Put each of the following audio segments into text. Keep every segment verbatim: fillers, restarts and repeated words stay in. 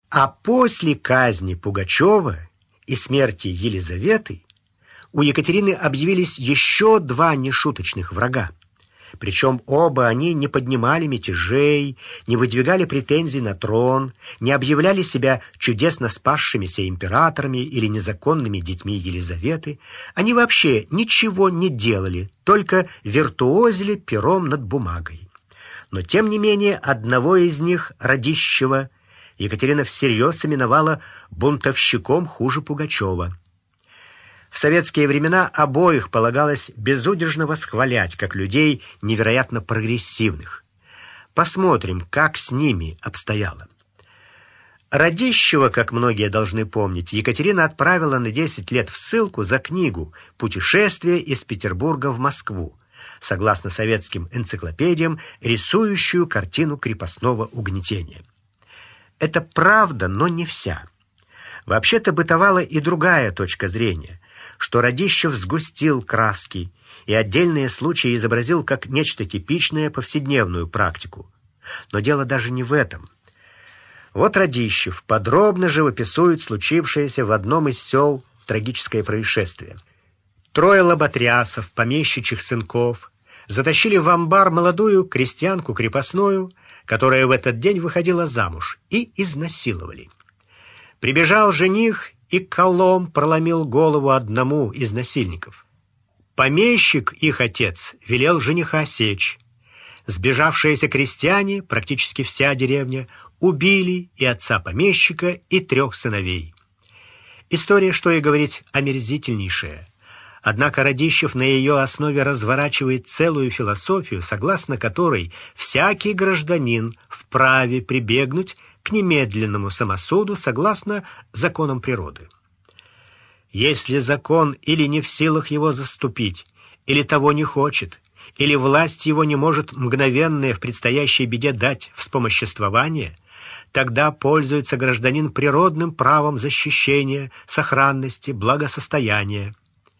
А после казни Пугачева и смерти Елизаветы у Екатерины объявились еще два нешуточных врага. Причем оба они не поднимали мятежей, не выдвигали претензий на трон, не объявляли себя чудесно спасшимися императорами или незаконными детьми Елизаветы. Они вообще ничего не делали, только виртуозили пером над бумагой. Но тем не менее одного из них, Радищева, Екатерина всерьез именовала бунтовщиком хуже Пугачева. В советские времена обоих полагалось безудержно восхвалять как людей невероятно прогрессивных. Посмотрим, как с ними обстояло. Радищева, как многие должны помнить, Екатерина отправила на десять лет в ссылку за книгу «Путешествие из Петербурга в Москву», согласно советским энциклопедиям, рисующую картину крепостного угнетения. Это правда, но не вся. Вообще-то бытовала и другая точка зрения, что Радищев сгустил краски и отдельные случаи изобразил как нечто типичное, повседневную практику. Но дело даже не в этом. Вот Радищев подробно живописует случившееся в одном из сел трагическое происшествие. Трое лоботрясов, помещичьих сынков, затащили в амбар молодую крестьянку крепостную, которая в этот день выходила замуж, и изнасиловали. Прибежал жених и колом проломил голову одному из насильников. Помещик, их отец, велел жениха сечь. Сбежавшиеся крестьяне, практически вся деревня, убили и отца помещика, и трех сыновей. История, что и говорить, омерзительнейшая. Однако Радищев на ее основе разворачивает целую философию, согласно которой всякий гражданин вправе прибегнуть к немедленному самосуду согласно законам природы. Если закон или не в силах его заступить, или того не хочет, или власть его не может мгновенное в предстоящей беде дать вспомоществование, тогда пользуется гражданин природным правом защищения, сохранности, благосостояния.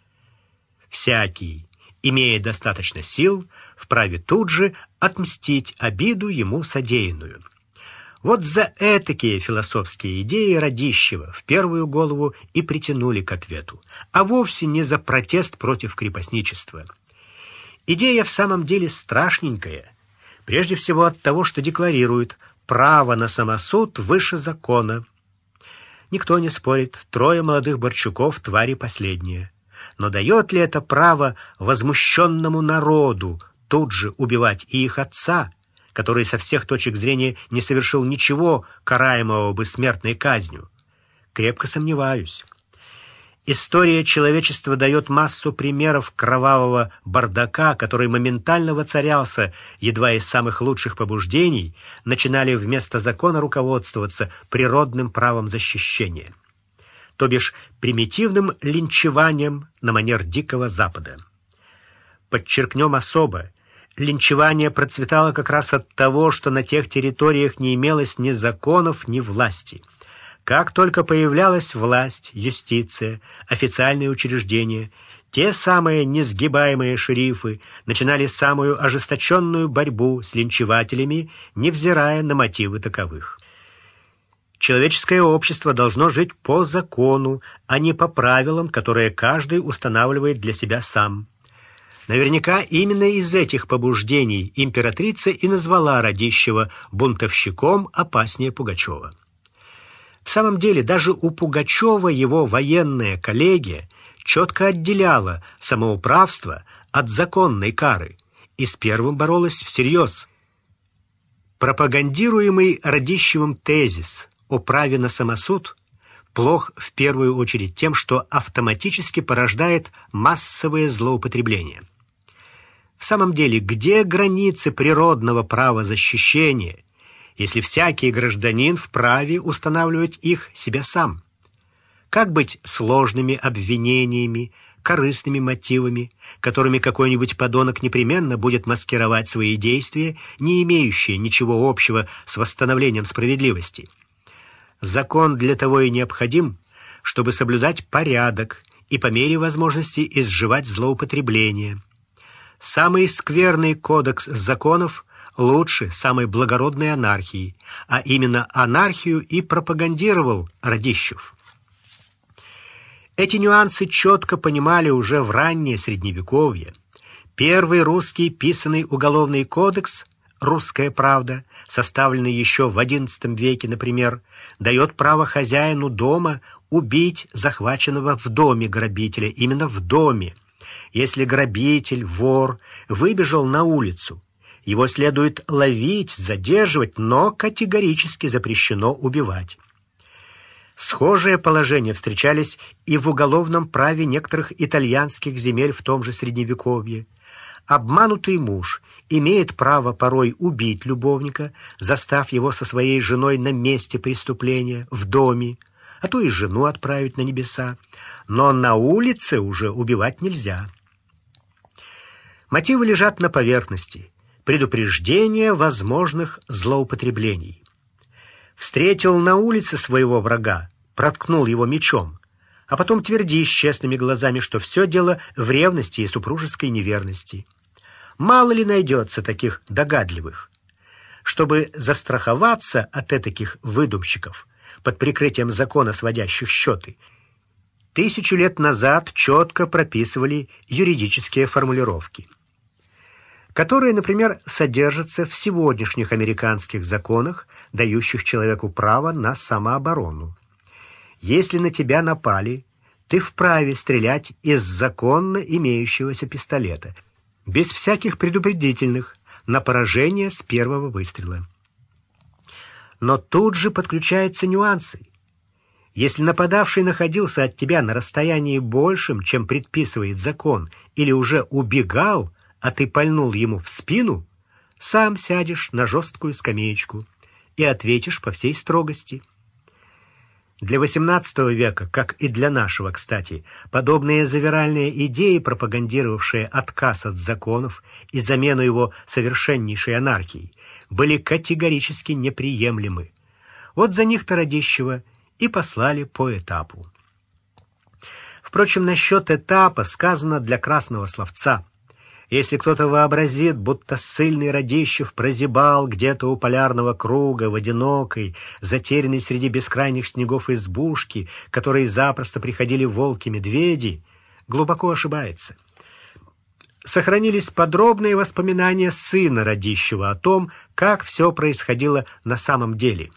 Всякий, имея достаточно сил, вправе тут же отмстить обиду ему содеянную. Вот за этакие философские идеи Радищева в первую голову и притянули к ответу, а вовсе не за протест против крепостничества. Идея в самом деле страшненькая, прежде всего от того, что декларирует право на самосуд выше закона. Никто не спорит, трое молодых Борчуков твари последние. Но дает ли это право возмущенному народу тут же убивать и их отца, который со всех точек зрения не совершил ничего, караемого бы смертной казнью? Крепко сомневаюсь. История человечества дает массу примеров кровавого бардака, который моментально воцарялся, едва из самых лучших побуждений начинали вместо закона руководствоваться природным правом защищения, то бишь примитивным линчеванием на манер Дикого Запада. Подчеркнем особо, линчевание процветало как раз от того, что на тех территориях не имелось ни законов, ни власти. Как только появлялась власть, юстиция, официальные учреждения, те самые несгибаемые шерифы начинали самую ожесточенную борьбу с линчевателями, невзирая на мотивы таковых. Человеческое общество должно жить по закону, а не по правилам, которые каждый устанавливает для себя сам. Наверняка именно из этих побуждений императрица и назвала Радищева бунтовщиком опаснее Пугачева. В самом деле, даже у Пугачева его военная коллегия четко отделяла самоуправство от законной кары и с первым боролась всерьез. Пропагандируемый Радищевым тезис о праве на самосуд плох в первую очередь тем, что автоматически порождает массовые злоупотребления. В самом деле, где границы природного права защищения, если всякий гражданин вправе устанавливать их себе сам? Как быть сложными обвинениями, корыстными мотивами, которыми какой-нибудь подонок непременно будет маскировать свои действия, не имеющие ничего общего с восстановлением справедливости? Закон для того и необходим, чтобы соблюдать порядок и по мере возможности изживать злоупотребления. Самый скверный кодекс законов лучше самой благородной анархии, а именно анархию и пропагандировал Радищев. Эти нюансы четко понимали уже в раннее Средневековье. Первый русский писанный уголовный кодекс «Русская правда», составленный еще в одиннадцатом веке, например, дает право хозяину дома убить захваченного в доме грабителя, именно в доме. Если грабитель, вор, выбежал на улицу, его следует ловить, задерживать, но категорически запрещено убивать. Схожие положения встречались и в уголовном праве некоторых итальянских земель в том же Средневековье. Обманутый муж имеет право порой убить любовника, застав его со своей женой на месте преступления, в доме, а то и жену отправить на небеса. Но на улице уже убивать нельзя. Мотивы лежат на поверхности. Предупреждение возможных злоупотреблений. Встретил на улице своего врага, проткнул его мечом, а потом твердишь честными глазами, что все дело в ревности и супружеской неверности. Мало ли найдется таких догадливых. Чтобы застраховаться от этаких выдумщиков под прикрытием закона, сводящих счеты, тысячу лет назад четко прописывали юридические формулировки, которые, например, содержатся в сегодняшних американских законах, дающих человеку право на самооборону. Если на тебя напали, ты вправе стрелять из законно имеющегося пистолета, без всяких предупредительных, на поражение с первого выстрела. Но тут же подключаются нюансы. Если нападавший находился от тебя на расстоянии большем, чем предписывает закон, или уже убегал, а ты пальнул ему в спину, сам сядешь на жесткую скамеечку и ответишь по всей строгости. Для восемнадцатого века, как и для нашего, кстати, подобные завиральные идеи, пропагандировавшие отказ от законов и замену его совершеннейшей анархией, были категорически неприемлемы. Вот за них-то Радищева и послали по этапу. Впрочем, насчет этапа сказано для красного словца. Если кто-то вообразит, будто ссыльный Радищев прозябал где-то у полярного круга в одинокой, затерянной среди бескрайних снегов избушки, которые запросто приходили волки-медведи, глубоко ошибается. Сохранились подробные воспоминания сына Радищева о том, как все происходило на самом деле.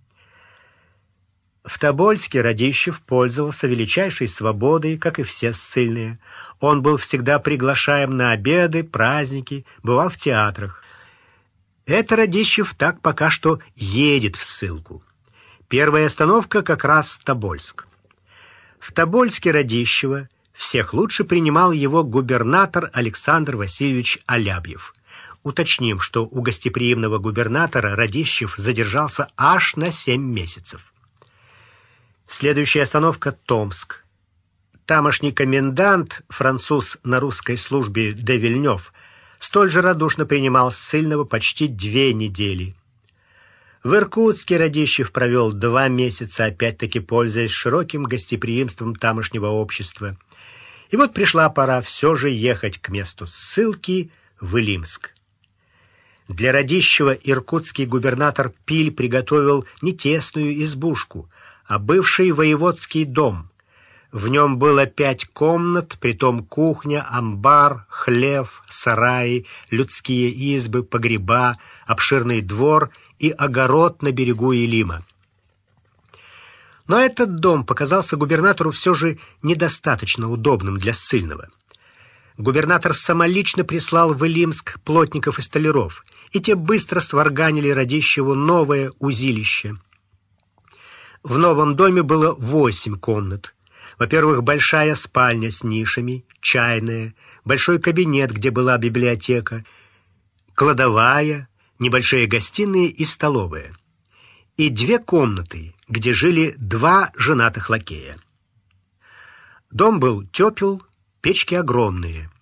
В Тобольске Радищев пользовался величайшей свободой, как и все ссыльные. Он был всегда приглашаем на обеды, праздники, бывал в театрах. Это Радищев так пока что едет в ссылку. Первая остановка как раз Тобольск. В Тобольске Радищева всех лучше принимал его губернатор Александр Васильевич Алябьев. Уточним, что у гостеприимного губернатора Радищев задержался аж на семь месяцев. Следующая остановка — Томск. Тамошний комендант, француз на русской службе де Вильнёв, столь же радушно принимал ссыльного почти две недели. В Иркутске Радищев провел два месяца, опять-таки пользуясь широким гостеприимством тамошнего общества. И вот пришла пора все же ехать к месту ссылки в Илимск. Для Радищева иркутский губернатор Пиль приготовил не тесную избушку, а бывший воеводский дом. В нем было пять комнат, притом кухня, амбар, хлев, сараи, людские избы, погреба, обширный двор и огород на берегу Илима. Но этот дом показался губернатору все же недостаточно удобным для ссыльного. Губернатор самолично прислал в Илимск плотников и столяров, и те быстро сварганили Радищеву новое узилище. В новом доме было восемь комнат. Во-первых, большая спальня с нишами, чайная, большой кабинет, где была библиотека, кладовая, небольшие гостиные и столовая. И две комнаты, где жили два женатых лакея. Дом был тепел, печки огромные.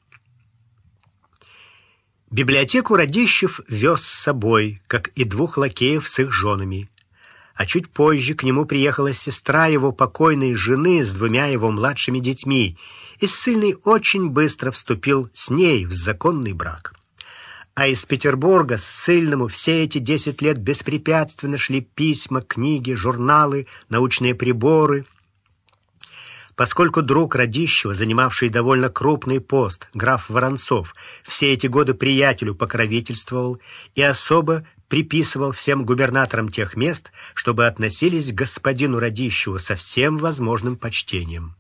Библиотеку Радищев вез с собой, как и двух лакеев с их женами. А чуть позже к нему приехала сестра его покойной жены с двумя его младшими детьми, и ссыльный очень быстро вступил с ней в законный брак. а из Петербурга ссыльному все эти десять лет беспрепятственно шли письма, книги, журналы, научные приборы. Поскольку друг Радищева, занимавший довольно крупный пост, граф Воронцов, все эти годы приятелю покровительствовал и особо приписывал всем губернаторам тех мест, чтобы относились к господину Радищеву со всем возможным почтением.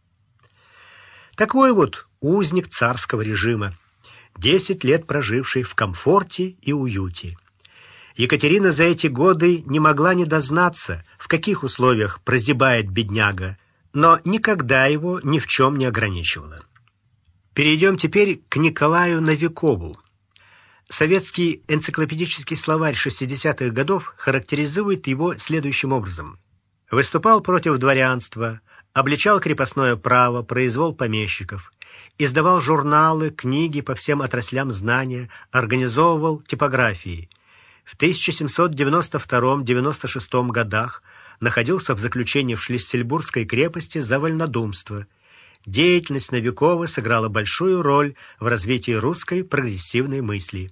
Такой вот узник царского режима, десять лет проживший в комфорте и уюте. Екатерина за эти годы не могла не дознаться, в каких условиях прозябает бедняга, но никогда его ни в чем не ограничивала. Перейдем теперь к Николаю Новикову. Советский энциклопедический словарь шестидесятых годов характеризует его следующим образом. Выступал против дворянства, обличал крепостное право, произвол помещиков, издавал журналы, книги по всем отраслям знания, организовывал типографии. В тысяча семьсот девяносто втором — девяносто шестом годах находился в заключении в Шлиссельбургской крепости за вольнодумство. Деятельность Новикова сыграла большую роль в развитии русской прогрессивной мысли.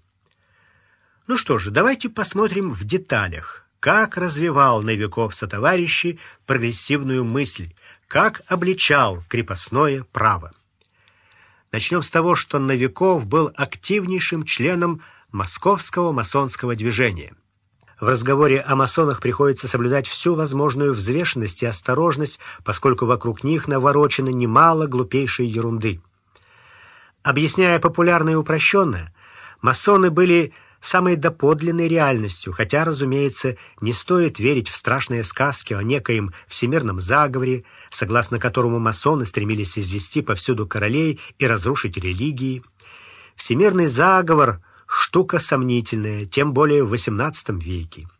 Ну что же, давайте посмотрим в деталях, как развивал Новиков сотоварищи прогрессивную мысль, как обличал крепостное право. Начнем с того, что Новиков был активнейшим членом московского масонского движения. В разговоре о масонах приходится соблюдать всю возможную взвешенность и осторожность, поскольку вокруг них наворочено немало глупейшей ерунды. Объясняя популярно и упрощенно, масоны были самой доподлинной реальностью, хотя, разумеется, не стоит верить в страшные сказки о некоем всемирном заговоре, согласно которому масоны стремились извести повсюду королей и разрушить религии. Всемирный заговор — штука сомнительная, тем более в восемнадцатом веке.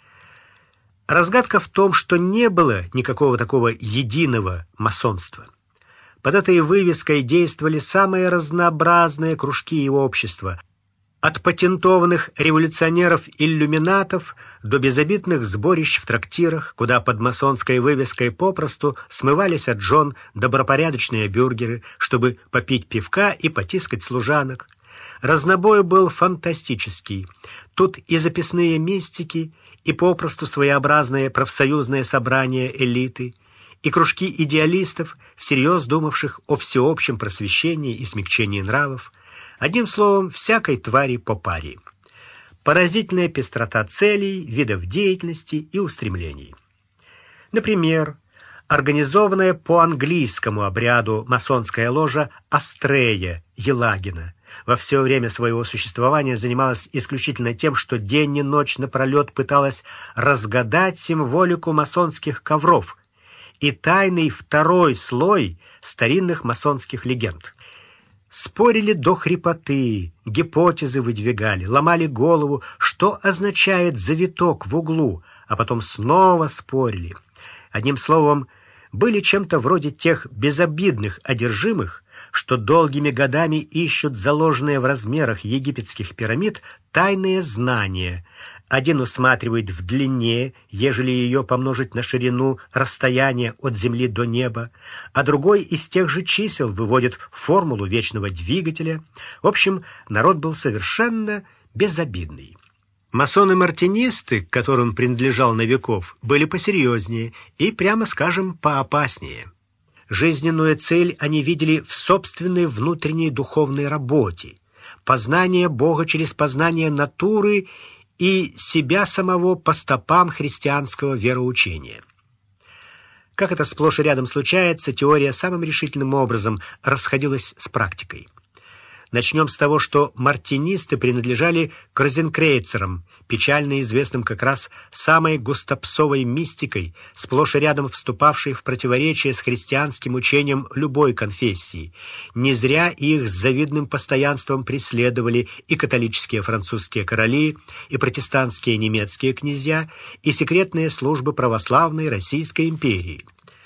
Разгадка в том, что не было никакого такого единого масонства. Под этой вывеской действовали самые разнообразные кружки и общества, от патентованных революционеров-иллюминатов до безобидных сборищ в трактирах, куда под масонской вывеской попросту смывались от жен добропорядочные бюргеры, чтобы попить пивка и потискать служанок. Разнобой был фантастический. Тут и записные мистики, и попросту своеобразное профсоюзное собрание элиты, и кружки идеалистов, всерьез думавших о всеобщем просвещении и смягчении нравов. Одним словом, всякой твари по паре. Поразительная пестрота целей, видов деятельности и устремлений. Например, организованная по английскому обряду масонская ложа Астрея Елагина во все время своего существования занималась исключительно тем, что день и ночь напролет пыталась разгадать символику масонских ковров и тайный второй слой старинных масонских легенд. Спорили до хрипоты, гипотезы выдвигали, ломали голову, что означает завиток в углу, а потом снова спорили. Одним словом, были чем-то вроде тех безобидных одержимых, что долгими годами ищут заложенные в размерах египетских пирамид тайные знания. Один усматривает в длине, ежели ее помножить на ширину, расстояние от земли до неба, а другой из тех же чисел выводит формулу вечного двигателя. В общем, народ был совершенно безобидный. Масоны-мартинисты, к которым принадлежал Новиков, были посерьезнее и, прямо скажем, поопаснее. Жизненную цель они видели в собственной внутренней духовной работе, познание Бога через познание натуры и себя самого по стопам христианского вероучения. Как это сплошь и рядом случается, теория самым решительным образом расходилась с практикой. Начнем с того, что мартинисты принадлежали к розенкрейцерам, печально известным как раз самой густопсовой мистикой, сплошь и рядом вступавшей в противоречие с христианским учением любой конфессии. Не зря их с завидным постоянством преследовали и католические французские короли, и протестантские немецкие князья, и секретные службы православной Российской империи.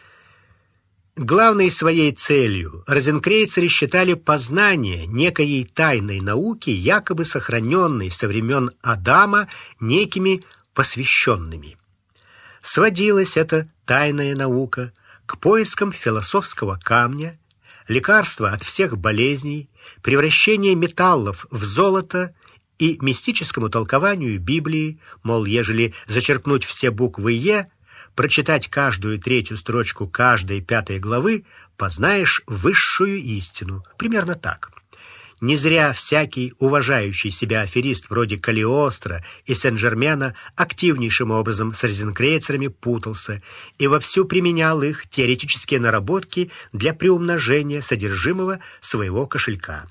Главной своей целью розенкрейцеры считали познание некой тайной науки, якобы сохраненной со времен Адама некими посвященными. Сводилась эта тайная наука к поискам философского камня, лекарства от всех болезней, превращения металлов в золото и мистическому толкованию Библии, мол, ежели зачеркнуть все буквы «Е», прочитать каждую третью строчку каждой пятой главы, познаешь высшую истину. Примерно так. Не зря всякий уважающий себя аферист вроде Калиостро и Сен-Жермена активнейшим образом с розенкрейцерами путался и вовсю применял их теоретические наработки для приумножения содержимого своего кошелька.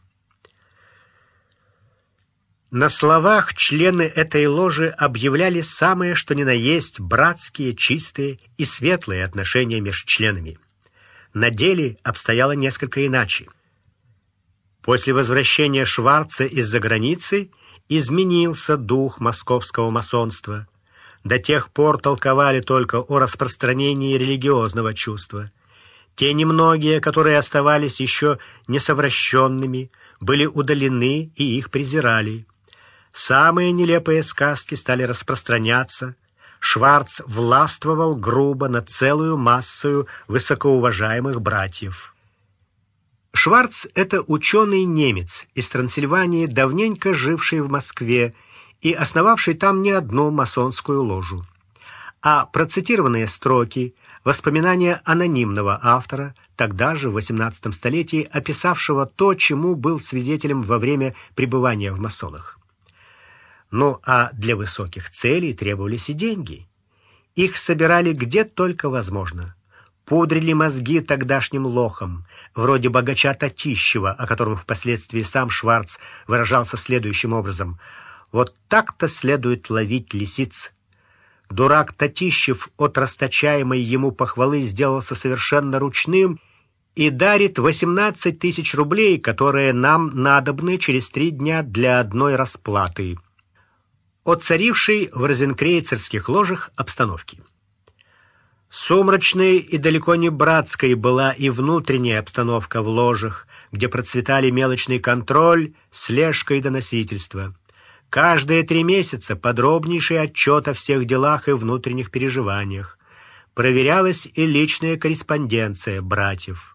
На словах члены этой ложи объявляли самые что ни на есть братские, чистые и светлые отношения между членами. На деле обстояло несколько иначе. После возвращения Шварца из-за границы изменился дух московского масонства. До тех пор толковали только о распространении религиозного чувства. Те немногие, которые оставались еще несовращенными, были удалены и их презирали. Самые нелепые сказки стали распространяться. Шварц властвовал грубо над целую массою высокоуважаемых братьев. Шварц — это ученый-немец из Трансильвании, давненько живший в Москве и основавший там не одну масонскую ложу. А процитированные строки — воспоминания анонимного автора, тогда же в восемнадцатом столетии описавшего то, чему был свидетелем во время пребывания в масонах. Ну а для высоких целей требовались и деньги. Их собирали где только возможно. Пудрили мозги тогдашним лохам, вроде богача Татищева, о котором впоследствии сам Шварц выражался следующим образом: «Вот так-то следует ловить лисиц». Дурак Татищев от расточаемой ему похвалы сделался совершенно ручным и дарит восемнадцать тысяч рублей, которые нам надобны через три дня для одной расплаты. О царившей в розенкрейцерских ложах обстановке. Сумрачной и далеко не братской была и внутренняя обстановка в ложах, где процветали мелочный контроль, слежка и доносительство. Каждые три месяца подробнейший отчет о всех делах и внутренних переживаниях. Проверялась и личная корреспонденция братьев.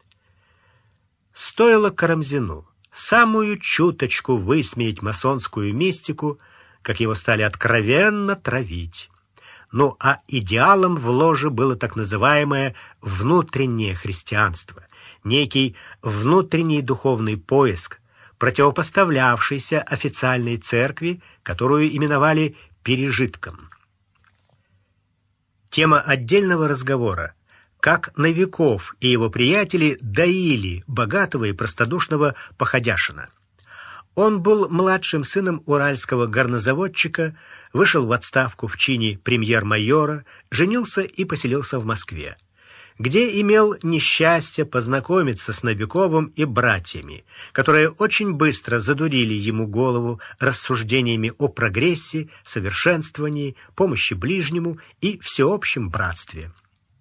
Стоило Карамзину самую чуточку высмеять масонскую мистику, как его стали откровенно травить. Ну а идеалом в ложе было так называемое внутреннее христианство, некий внутренний духовный поиск, противопоставлявшийся официальной церкви, которую именовали пережитком. Тема отдельного разговора: как Новиков и его приятели доили богатого и простодушного Походяшина. Он был младшим сыном уральского горнозаводчика, вышел в отставку в чине премьер-майора, женился и поселился в Москве, где имел несчастье познакомиться с Новиковым и братьями, которые очень быстро задурили ему голову рассуждениями о прогрессе, совершенствовании, помощи ближнему и всеобщем братстве.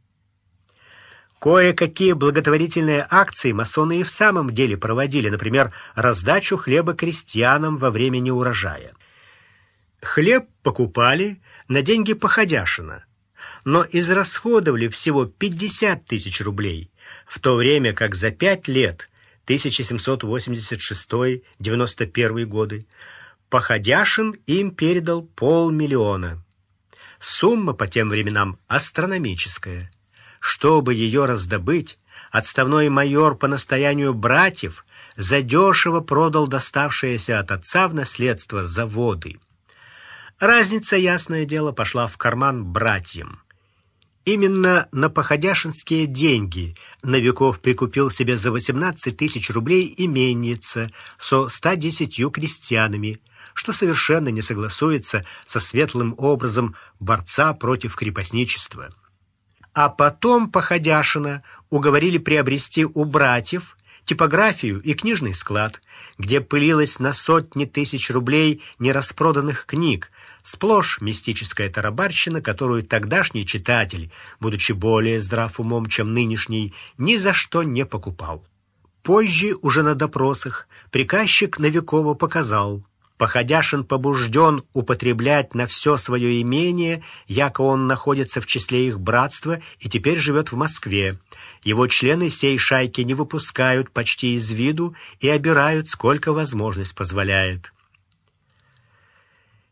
Кое-какие благотворительные акции масоны и в самом деле проводили, например, раздачу хлеба крестьянам во время неурожая. Хлеб покупали на деньги Походяшина, но израсходовали всего пятьдесят тысяч рублей, в то время как за пять лет, тысяча семьсот восемьдесят шестой — девяносто первый годы, Походяшин им передал полмиллиона. Сумма по тем временам астрономическая. Чтобы ее раздобыть, отставной майор по настоянию братьев задешево продал доставшиеся от отца в наследство заводы. Разница, ясное дело, пошла в карман братьям. Именно на походяшинские деньги Новиков прикупил себе за восемнадцать тысяч рублей именьице со ста десятью крестьянами, что совершенно не согласуется со светлым образом борца против крепостничества. А потом Походяшина уговорили приобрести у братьев типографию и книжный склад, где пылилось на сотни тысяч рублей нераспроданных книг, сплошь мистическая тарабарщина, которую тогдашний читатель, будучи более здрав умом, чем нынешний, ни за что не покупал. Позже, уже на допросах, приказчик Новикова показал: Походяшин побужден употреблять на все свое имение, яко он находится в числе их братства и теперь живет в Москве. Его члены сей шайки не выпускают почти из виду и обирают, сколько возможность позволяет.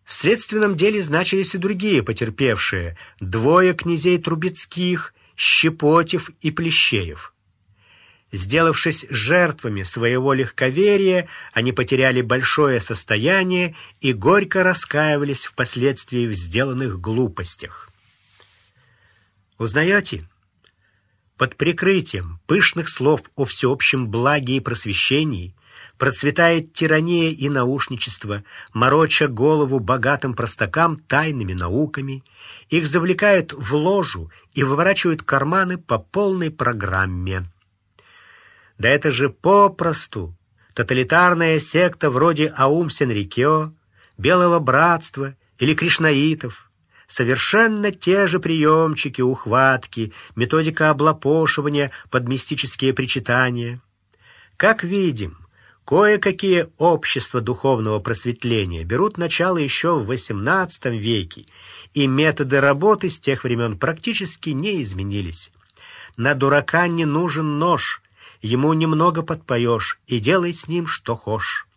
В следственном деле значились и другие потерпевшие: двое князей Трубецких, Щепотев и Плещеев. Сделавшись жертвами своего легковерия, они потеряли большое состояние и горько раскаивались впоследствии в сделанных глупостях. Узнаете? Под прикрытием пышных слов о всеобщем благе и просвещении процветает тирания и наушничество, мороча голову богатым простакам тайными науками, их завлекают в ложу и выворачивают карманы по полной программе. Да это же попросту тоталитарная секта вроде Аум-Сенрикё, Белого Братства или кришнаитов. Совершенно те же приемчики, ухватки, методика облапошивания под мистические причитания. Как видим, кое-какие общества духовного просветления берут начало еще в восемнадцатом веке, и методы работы с тех времен практически не изменились. На дурака не нужен нож, ему немного подпоешь и делай с ним что хошь.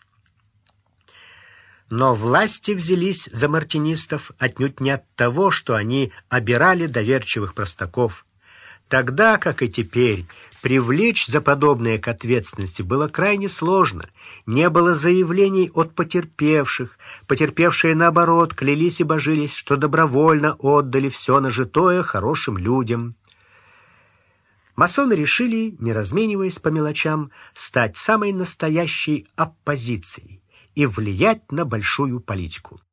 Но власти взялись за мартинистов отнюдь не от того, что они обирали доверчивых простаков. Тогда, как и теперь, привлечь за подобное к ответственности было крайне сложно. Не было заявлений от потерпевших. Потерпевшие, наоборот, клялись и божились, что добровольно отдали все нажитое хорошим людям. Масоны решили, не размениваясь по мелочам, стать самой настоящей оппозицией и влиять на большую политику.